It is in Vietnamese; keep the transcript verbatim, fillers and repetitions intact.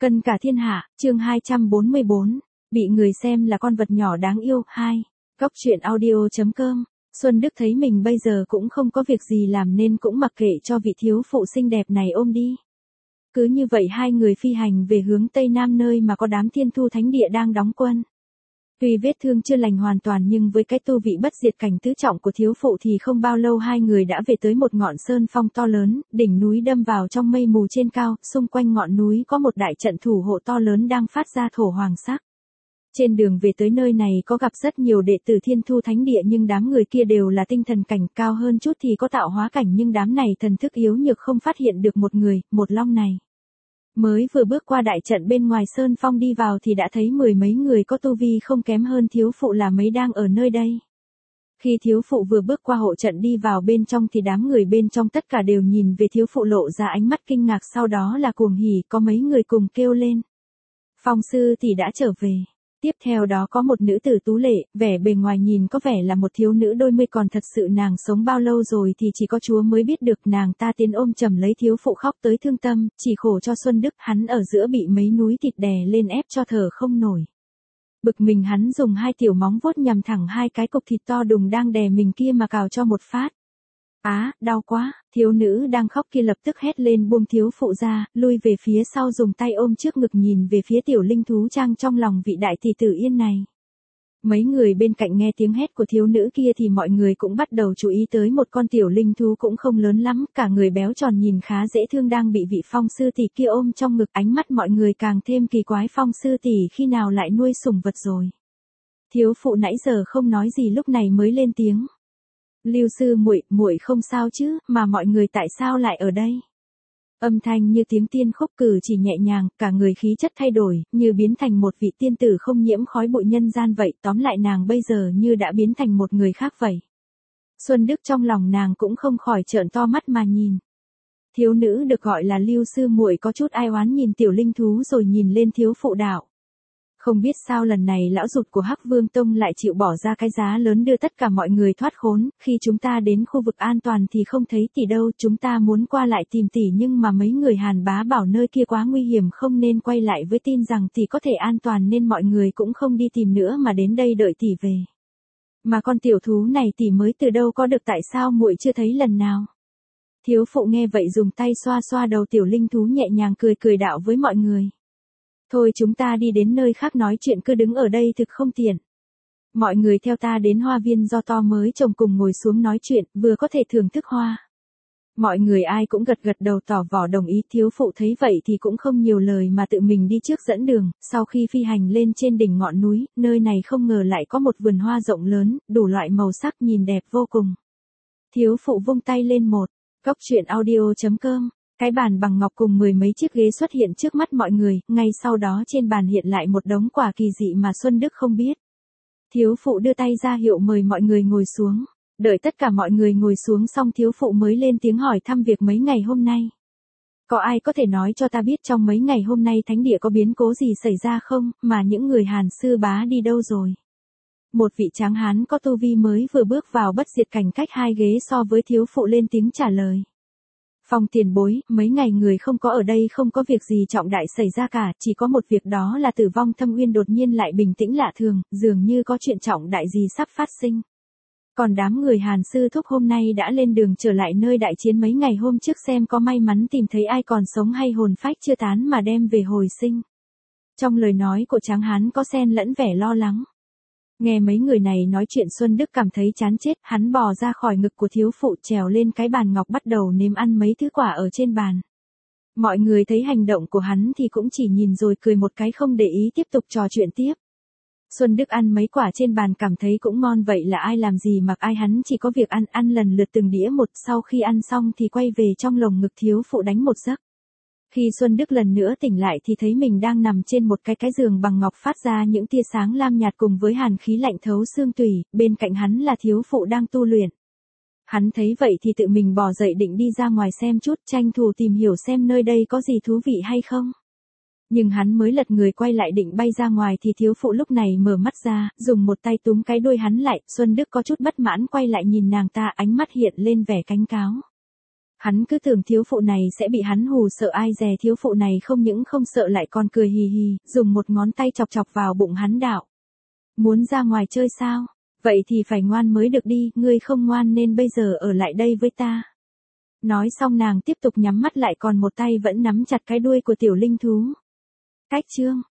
Cân cả thiên hạ, chương hai trăm bốn mươi bốn, bị người xem là con vật nhỏ đáng yêu, hai. Góc truyện audio.com, Xuân Đức thấy mình bây giờ cũng không có việc gì làm nên cũng mặc kệ cho vị thiếu phụ xinh đẹp này ôm đi. Cứ như vậy hai người phi hành về hướng Tây Nam nơi mà có đám Thiên Thu Thánh Địa đang đóng quân. Tuy vết thương chưa lành hoàn toàn nhưng với cái tu vị bất diệt cảnh tứ trọng của thiếu phụ thì không bao lâu hai người đã về tới một ngọn sơn phong to lớn, đỉnh núi đâm vào trong mây mù trên cao, xung quanh ngọn núi có một đại trận thủ hộ to lớn đang phát ra thổ hoàng sắc. Trên đường về tới nơi này có gặp rất nhiều đệ tử Thiên Thu Thánh Địa nhưng đám người kia đều là tinh thần cảnh, cao hơn chút thì có tạo hóa cảnh nhưng đám này thần thức yếu nhược không phát hiện được một người, một long này. Mới vừa bước qua đại trận bên ngoài sơn phong đi vào thì đã thấy mười mấy người có tu vi không kém hơn thiếu phụ là mấy đang ở nơi đây. Khi thiếu phụ vừa bước qua hộ trận đi vào bên trong thì đám người bên trong tất cả đều nhìn về thiếu phụ lộ ra ánh mắt kinh ngạc, sau đó là cuồng hỉ, có mấy người cùng kêu lên. Phong sư thì đã trở về. Tiếp theo đó có một nữ tử tú lệ, vẻ bề ngoài nhìn có vẻ là một thiếu nữ đôi mươi, còn thật sự nàng sống bao lâu rồi thì chỉ có Chúa mới biết được. Nàng ta tiến ôm chầm lấy thiếu phụ khóc tới thương tâm, chỉ khổ cho Xuân Đức, hắn ở giữa bị mấy núi thịt đè lên ép cho thở không nổi. Bực mình hắn dùng hai tiểu móng vuốt nhằm thẳng hai cái cục thịt to đùng đang đè mình kia mà cào cho một phát. Á, à, đau quá, thiếu nữ đang khóc kia lập tức hét lên buông thiếu phụ ra, lui về phía sau dùng tay ôm trước ngực nhìn về phía tiểu linh thú trang trong lòng vị đại tỷ tử Yên này. Mấy người bên cạnh nghe tiếng hét của thiếu nữ kia thì mọi người cũng bắt đầu chú ý tới một con tiểu linh thú cũng không lớn lắm, cả người béo tròn nhìn khá dễ thương đang bị vị phong sư tỷ kia ôm trong ngực. Ánh mắt mọi người càng thêm kỳ quái, phong sư tỷ khi nào lại nuôi sủng vật rồi. Thiếu phụ nãy giờ không nói gì lúc này mới lên tiếng. Lưu sư muội, muội không sao chứ, mà mọi người tại sao lại ở đây? Âm thanh như tiếng tiên khúc, cử chỉ nhẹ nhàng, cả người khí chất thay đổi, như biến thành một vị tiên tử không nhiễm khói bụi nhân gian vậy, tóm lại nàng bây giờ như đã biến thành một người khác vậy. Xuân Đức trong lòng nàng cũng không khỏi trợn to mắt mà nhìn. Thiếu nữ được gọi là Lưu sư muội có chút ai oán nhìn tiểu linh thú rồi nhìn lên thiếu phụ đạo. Không biết sao lần này lão rụt của Hắc Vương Tông lại chịu bỏ ra cái giá lớn đưa tất cả mọi người thoát khốn, khi chúng ta đến khu vực an toàn thì không thấy tỷ đâu, chúng ta muốn qua lại tìm tỷ nhưng mà mấy người Hàn Bá bảo nơi kia quá nguy hiểm không nên quay lại, với tin rằng tỷ có thể an toàn nên mọi người cũng không đi tìm nữa mà đến đây đợi tỷ về. Mà con tiểu thú này tỷ mới từ đâu có được, tại sao muội chưa thấy lần nào? Thiếu phụ nghe vậy dùng tay xoa xoa đầu tiểu linh thú nhẹ nhàng cười cười đạo với mọi người. Thôi chúng ta đi đến nơi khác nói chuyện, cứ đứng ở đây thực không tiện. Mọi người theo ta đến hoa viên do to mới trồng cùng ngồi xuống nói chuyện, vừa có thể thưởng thức hoa. Mọi người ai cũng gật gật đầu tỏ vỏ đồng ý, thiếu phụ thấy vậy thì cũng không nhiều lời mà tự mình đi trước dẫn đường. Sau khi phi hành lên trên đỉnh ngọn núi, nơi này không ngờ lại có một vườn hoa rộng lớn, đủ loại màu sắc nhìn đẹp vô cùng. Thiếu phụ vung tay lên một, góc truyện audio.com. Cái bàn bằng ngọc cùng mười mấy chiếc ghế xuất hiện trước mắt mọi người, ngay sau đó trên bàn hiện lại một đống quả kỳ dị mà Xuân Đức không biết. Thiếu phụ đưa tay ra hiệu mời mọi người ngồi xuống, đợi tất cả mọi người ngồi xuống xong thiếu phụ mới lên tiếng hỏi thăm việc mấy ngày hôm nay. Có ai có thể nói cho ta biết trong mấy ngày hôm nay thánh địa có biến cố gì xảy ra không, mà những người Hàn sư bá đi đâu rồi? Một vị tráng hán có tu vi mới vừa bước vào bất diệt cảnh cách hai ghế so với thiếu phụ lên tiếng trả lời. Phong tiền bối, mấy ngày người không có ở đây không có việc gì trọng đại xảy ra cả, chỉ có một việc đó là Tử Vong Thâm Uyên đột nhiên lại bình tĩnh lạ thường, dường như có chuyện trọng đại gì sắp phát sinh. Còn đám người Hàn sư thúc hôm nay đã lên đường trở lại nơi đại chiến mấy ngày hôm trước xem có may mắn tìm thấy ai còn sống hay hồn phách chưa tán mà đem về hồi sinh. Trong lời nói của tráng hán có xen lẫn vẻ lo lắng. Nghe mấy người này nói chuyện Xuân Đức cảm thấy chán chết, hắn bò ra khỏi ngực của thiếu phụ trèo lên cái bàn ngọc bắt đầu nếm ăn mấy thứ quả ở trên bàn. Mọi người thấy hành động của hắn thì cũng chỉ nhìn rồi cười một cái không để ý tiếp tục trò chuyện tiếp. Xuân Đức ăn mấy quả trên bàn cảm thấy cũng ngon vậy là ai làm gì mặc ai, hắn chỉ có việc ăn ăn lần lượt từng đĩa một, sau khi ăn xong thì quay về trong lồng ngực thiếu phụ đánh một giấc. Khi Xuân Đức lần nữa tỉnh lại thì thấy mình đang nằm trên một cái cái giường bằng ngọc phát ra những tia sáng lam nhạt cùng với hàn khí lạnh thấu xương tủy, bên cạnh hắn là thiếu phụ đang tu luyện. Hắn thấy vậy thì tự mình bò dậy định đi ra ngoài xem chút, tranh thủ tìm hiểu xem nơi đây có gì thú vị hay không. Nhưng hắn mới lật người quay lại định bay ra ngoài thì thiếu phụ lúc này mở mắt ra, dùng một tay túm cái đuôi hắn lại. Xuân Đức có chút bất mãn quay lại nhìn nàng ta, ánh mắt hiện lên vẻ cánh cáo. Hắn cứ tưởng thiếu phụ này sẽ bị hắn hù sợ, ai dè thiếu phụ này không những không sợ lại còn cười hì hì, dùng một ngón tay chọc chọc vào bụng hắn đạo. Muốn ra ngoài chơi sao? Vậy thì phải ngoan mới được đi, ngươi không ngoan nên bây giờ ở lại đây với ta. Nói xong nàng tiếp tục nhắm mắt lại, còn một tay vẫn nắm chặt cái đuôi của tiểu linh thú. Cách chương